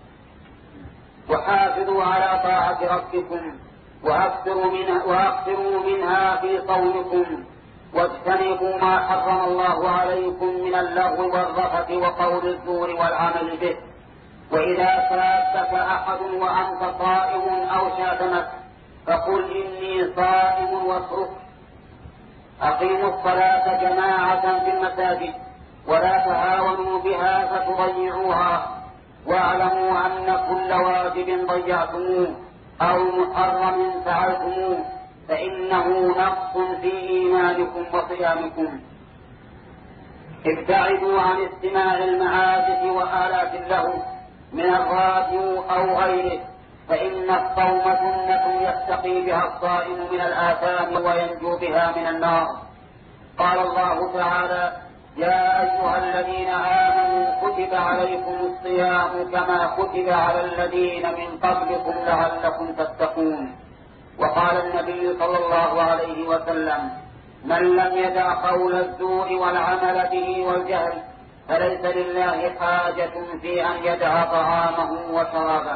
وحافظوا على طاعة ربكم، وأكثروا منها في صومكم، واجتنبوا ما حرم الله عليكم من اللغو والرفث وقول الزور والعمل به. وإذا سابك أحد وأنت صائم أو شاتمك فقل إني صائم واترك. أقيموا الصلاة جماعة في المساجد، ولا تهاونوا بها فتضيعوها، واعلموا أن كل واجب ضيعتموه أو محرم فعلتموه فإنه نقص في إيمانكم وصيامكم. ابتعدوا عن استماع المعازف وآلات اللهو من الراديو أو غيره، فإن الصوم جنة يستقي بها الصائم من الآثام وينجو بها من النار. قال الله تعالى: يا أيها الذين آمنوا كتب عليكم الصيام كما كتب على الذين من قبلكم لعلكم تتقون. وقال النبي صلى الله عليه وسلم: من لم يدع قول الزور والعمل به والجهل فليس لله حاجة في أن يدع طعامه وشرابه.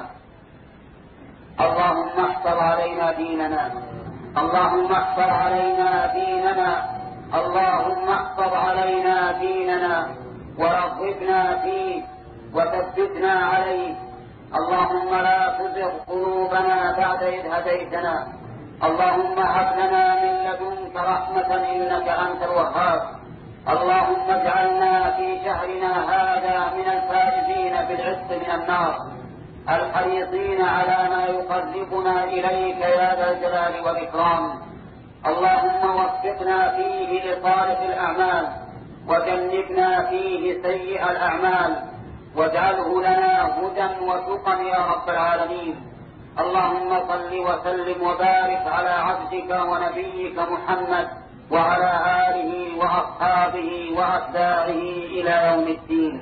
اللهم احفظ علينا ديننا، اللهم احفظ علينا ديننا، اللهم احفظ علينا ديننا ورغبنا فيه وثبتنا عليه. اللهم لا تزغ قلوبنا بعد إذ هديتنا، اللهم هب لنا من لدنك رحمة إنك أنت الوهاب. اللهم اجعلنا في شهرنا هذا من الفائزين بالعتق من النار، الحريصين على ما يقربنا إليك يا ذا الجلال والإكرام. اللهم وفقنا فيه لصالح الأعمال، وجنبنا فيه سيئ الأعمال، واجعله لنا هدى وتقى يا رب العالمين. اللهم صل وسلم وبارك على عبدك ونبيك محمد وعلى آله وأصحابه وأتباعه إلى يوم الدين.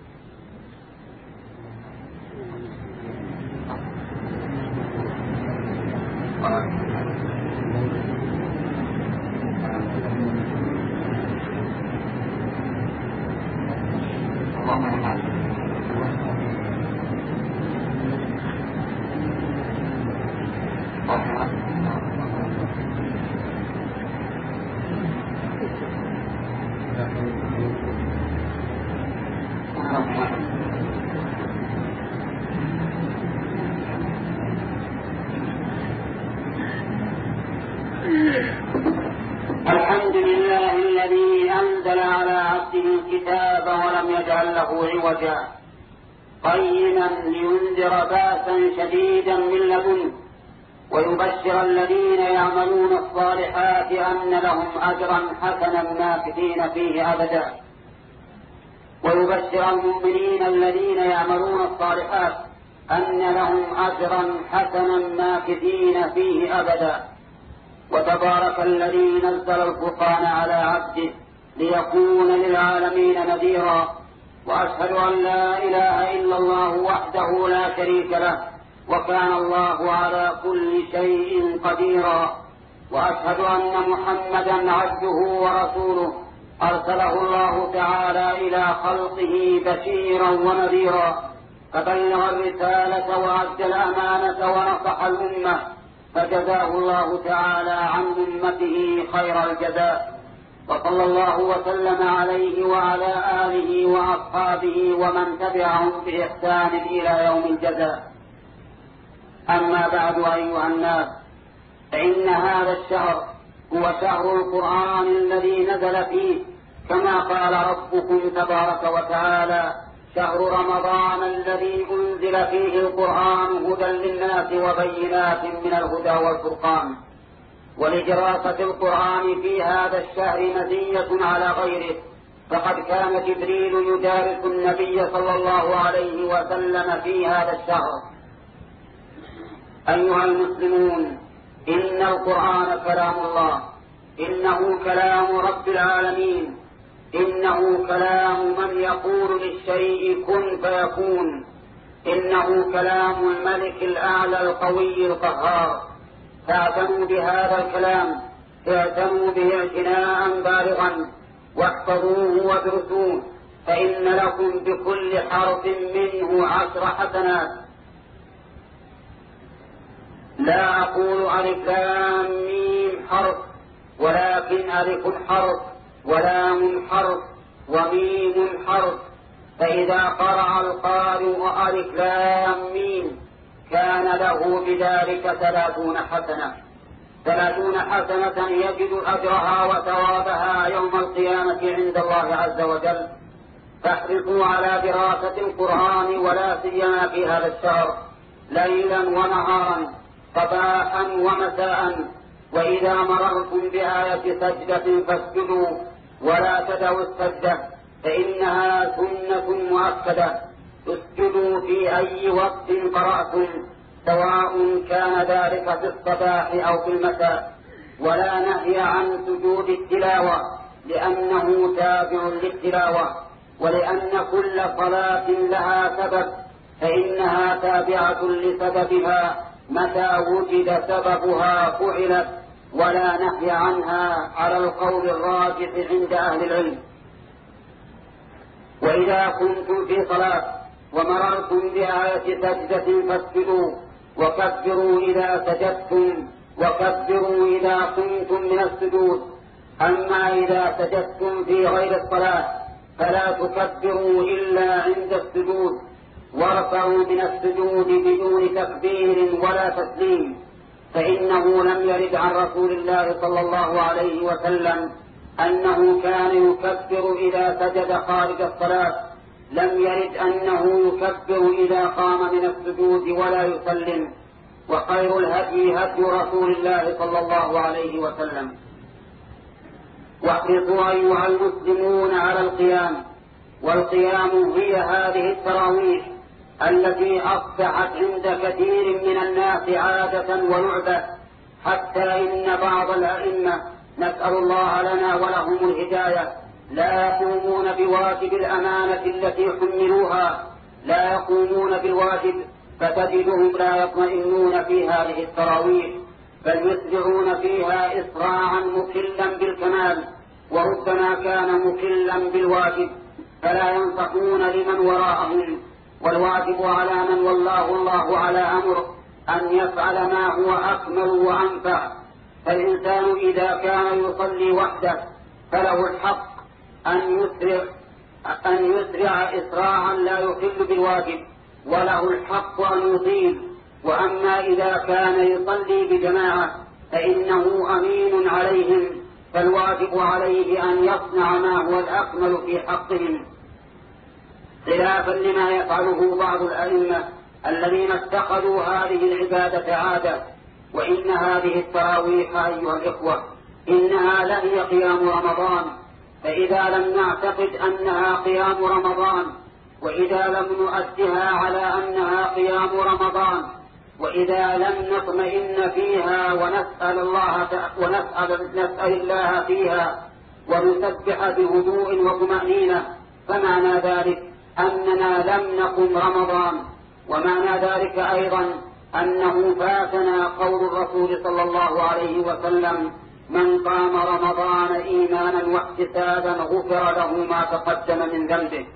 الحمد لله الذي أنزل على عبده الكتاب ولم يجعل له عوجا، قيما لينذر بأسا شديدا من لدنه، ويبشر الذين يعملون الصالحات أن لهم أجرا حسنا ماكثين فيه أبدا، ويبشر المؤمنين الذين يعملون الصالحات أن لهم أجرا حسنا ماكثين فيه أبدا. وتبارك الذي نزل الفرقان على عبده ليكون للعالمين نذيرا. وأشهد أن لا إله إلا الله وحده لا شريك له، وكان الله على كل شيء قديرا. وأشهد أن محمدا عبده ورسوله أرسله الله تعالى إلى خلقه بشيرا ونذيرا، فبلغ الرسالة وأدى الأمانة ونصح الأمة، فجزاه الله تعالى عن أمته خير الجزاء. وصلى الله وسلم عليه وعلى آله وأصحابه ومن تبعهم بإحسان إلى يوم الجزاء. أما بعد أيها الناس، فإن هذا الشهر هو شهر القرآن الذي نزل فيه، كما قال ربكم تبارك وتعالى: شهر رمضان الذي أنزل فيه القرآن هدى للناس وبينات من الهدى والفرقان. ولدراسة القرآن في هذا الشهر مزية على غيره، فقد كان جبريل يدارس النبي صلى الله عليه وسلم في هذا الشهر. أيها المسلمون، إن القرآن كلام الله، إنه كلام رب العالمين، إنه كلام من يقول للشيء كن فيكون، إنه كلام الملك الأعلى القوي القهار. فاعتنوا بهذا الكلام، اعتنوا به اعتناء بالغا، واحفظوه وادرسوه، فإن لكم بكل حرف منه 10 حسنات. لا أقول ألف لام ميم حرف، ولكن ألف حرف ولام حرف وميم حرف. فإذا قرأ القارئ ألف لام ميم كان له بذلك 30 حسنة، 30 حسنة يجد أجرها وثوابها يوم القيامة عند الله عز وجل. فاحرصوا على دراسة القرآن، ولا سيما في هذا الشهر، ليلا ونهارا، صباحا ومساء. وإذا مررتم بآية سجدة فاسجدوا، ولا تدعوا السجدة فإنها سنة مؤكدة. اسجدوا في أي وقت قرأتم، سواء كان ذلك في الصباح أو في المساء. ولا نهي عن سجود التلاوة، لأنه تابع للتلاوة، ولأن كل صلاة لها سبب، فإنها تابعة لسببها، متى وجد سببها فعلت. ولا نهي عنها على القول الراجح عند أهل العلم. وإذا كنتم في صلاة ومررتم بآية سجدة فاسجدوا، وكبروا إذا سجدتم، وكبروا إذا قمتم من السجود. أما إذا سجدتم في غير الصلاة فلا تكبروا إلا عند السجود، وارفعوا من السجود بدون تكبير ولا تسليم، فإنه لم يرد عن رسول الله صلى الله عليه وسلم أنه كان يكبر إذا سجد خارج الصلاة. لم يرد أنه يكبر إذا قام من السجود ولا يسلم. وخير الهدي هدي رسول الله صلى الله عليه وسلم. واحرصوا أيها المسلمون على القيام، والقيام هي هذه التراويح التي أصبحت عند كثير من الناس عادة ولعبة، حتى إن بعض الأئمة، نسأل الله لنا ولهم الهداية، لا يقومون بواجب الأمانة التي حملوها، لا يقومون بالواجب، فتجدهم لا يطمئنون في هذه التراويح، بل يسرعون فيها إسراعا مكلا بالكمال، وربما كان مكلا بالواجب، فلا ينصحون لمن وراءهم. والواجب على من والله الله على أمر أن يفعل ما هو أكمل وأنفع. فالإنسان إذا كان يصلي وحده فله الحق أن يسرع إسراعا لا يخل بالواجب، وله الحق أن يطيل. وأما إذا كان يصلي بجماعة فإنه أمين عليهم، فالواجب عليه أن يصنع ما هو الأكمل في حقهم، خلافا لما يفعله بعض الأئمة الذين اتخذوا هذه العبادة عادة. وإن هذه التراويح أيها الإخوة إنها لهي قيام رمضان، فإذا لم نعتقد أنها قيام رمضان وإذا لم نؤدها على أنها قيام رمضان، وإذا لم نطمئن فيها ونسأل الله فيها ونسبح بهدوء وطمأنينة، فمعنى ذلك أننا لم نقم رمضان. ومعنى ذلك أيضا أنه فاتنا قول الرسول صلى الله عليه وسلم: من قام رمضان إيمانا واحتسابا غفر له ما تقدم من ذنبه.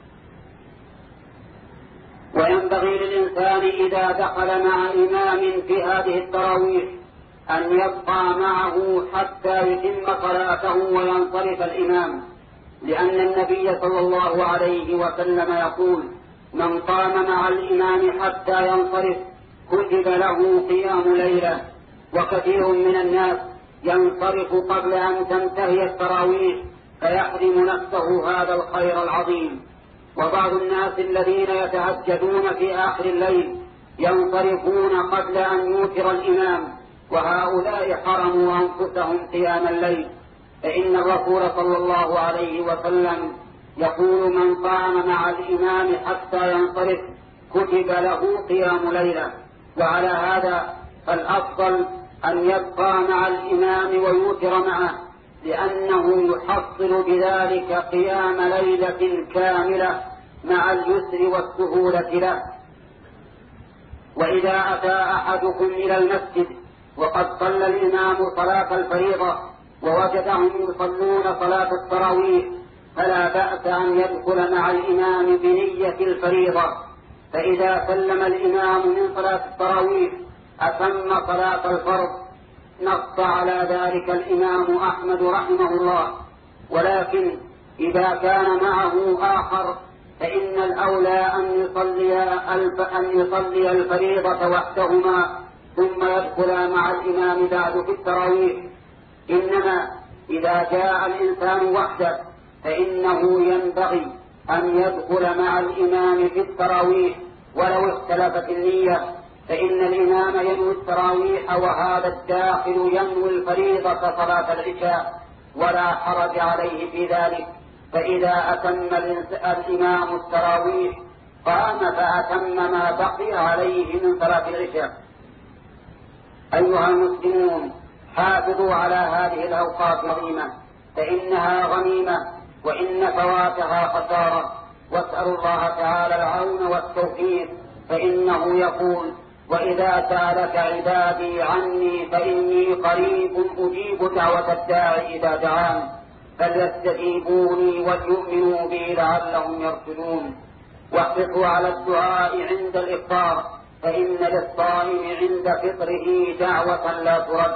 وينبغي للإنسان إذا دخل مع إمام في هذه التراويح أن يبقى معه حتى يتم صلاته وينصرف الإمام، لأن النبي صلى الله عليه وسلم يقول: من قام مع الإمام حتى ينصرف كتب له قيام ليلة. وكثير من الناس ينصرف قبل أن تنتهي التراويح فيحرم نفسه هذا الخير العظيم. وبعض الناس الذين يتهجدون في آخر الليل ينصرفون قبل أن يوتر الإمام، وهؤلاء حرموا أنفسهم قيام الليل، فإن الرسول صلى الله عليه وسلم يقول: من قام مع الإمام حتى ينصرف كتب له قيام ليلة. وعلى هذا فالأفضل أن يبقى مع الإمام ويوتر معه، لأنه يحصل بذلك قيام ليلة كاملة مع اليسر والسهولة له. وإذا أتى أحدكم إلى المسجد وقد صلى الإمام صلاة الفريضة ووجدهم يصلون صلاة التراويح فلا بأس أن يدخل مع الإمام بنية الفريضة، فإذا سلم الإمام من صلاة التراويح أتم صلاة الفرض. نص على ذلك الإمام أحمد رحمه الله. ولكن إذا كان معه آخر فإن الأولى أن يصلي الفريضة وحدهما ثم يدخل مع الإمام بعد في التراويح. إنما إذا جاء الإنسان وحده فإنه ينبغي أن يدخل مع الإمام في التراويح ولو اختلفت النية، فإن الإمام ينوي التراويح وهذا الداخل ينوي الفريضة صلاة العشاء، ولا حرج عليه في ذلك. فإذا أتم الإمام التراويح قام فأتم ما بقي عليه من صلاة العشاء. أيها المسلمون، حافظوا على هذه الأوقات العظيمة فإنها غنيمة، وإن فواتها خسارة. واسألوا الله تعالى العون والتوفيق، فإنه يقول: وإذا سألك عبادي عني فإني قريب أجيب دعوة الداعي إذا دعان فليستجيبوني وليؤمنوا بي لعلهم يرشدون. واحرصوا على الدعاء عند الإفطار، فإن للصائم عند فطره دعوة لا ترد.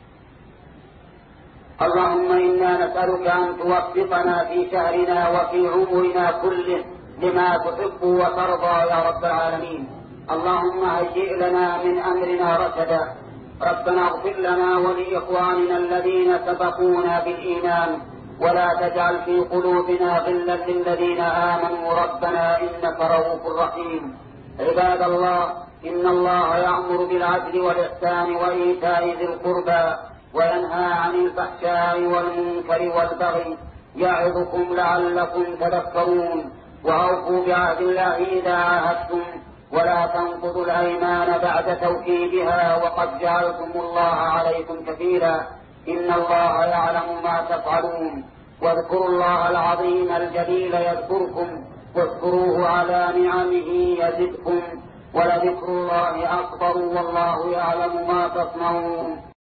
اللهم إنا نسألك أن توفقنا في شهرنا وفي عمرنا كله لما تحب وترضى يا رب العالمين. اللهم هيئ لنا من أمرنا رشدا. ربنا اغفر لنا ولإخواننا الذين سبقونا بالإيمان، ولا تجعل في قلوبنا غلا للذين آمنوا ربنا إنك رؤوف رحيم. عباد الله، إن الله يأمر بالعدل والإحسان وإيتاء ذي القربى وينهى عن الفحشاء والمنكر والبغي يعظكم لعلكم تذكرون. وأوفوا بعهد الله إذا عاهدتم، ولا تنقضوا الأيمان بعد توكيدها وقد جعلتم الله عليكم كفيلا، إن الله يعلم ما تفعلون. واذكروا الله العظيم الجليل يذكركم، واذكروه على نعمه يزدكم، ولذكر الله أكبر والله يعلم ما تصنعون.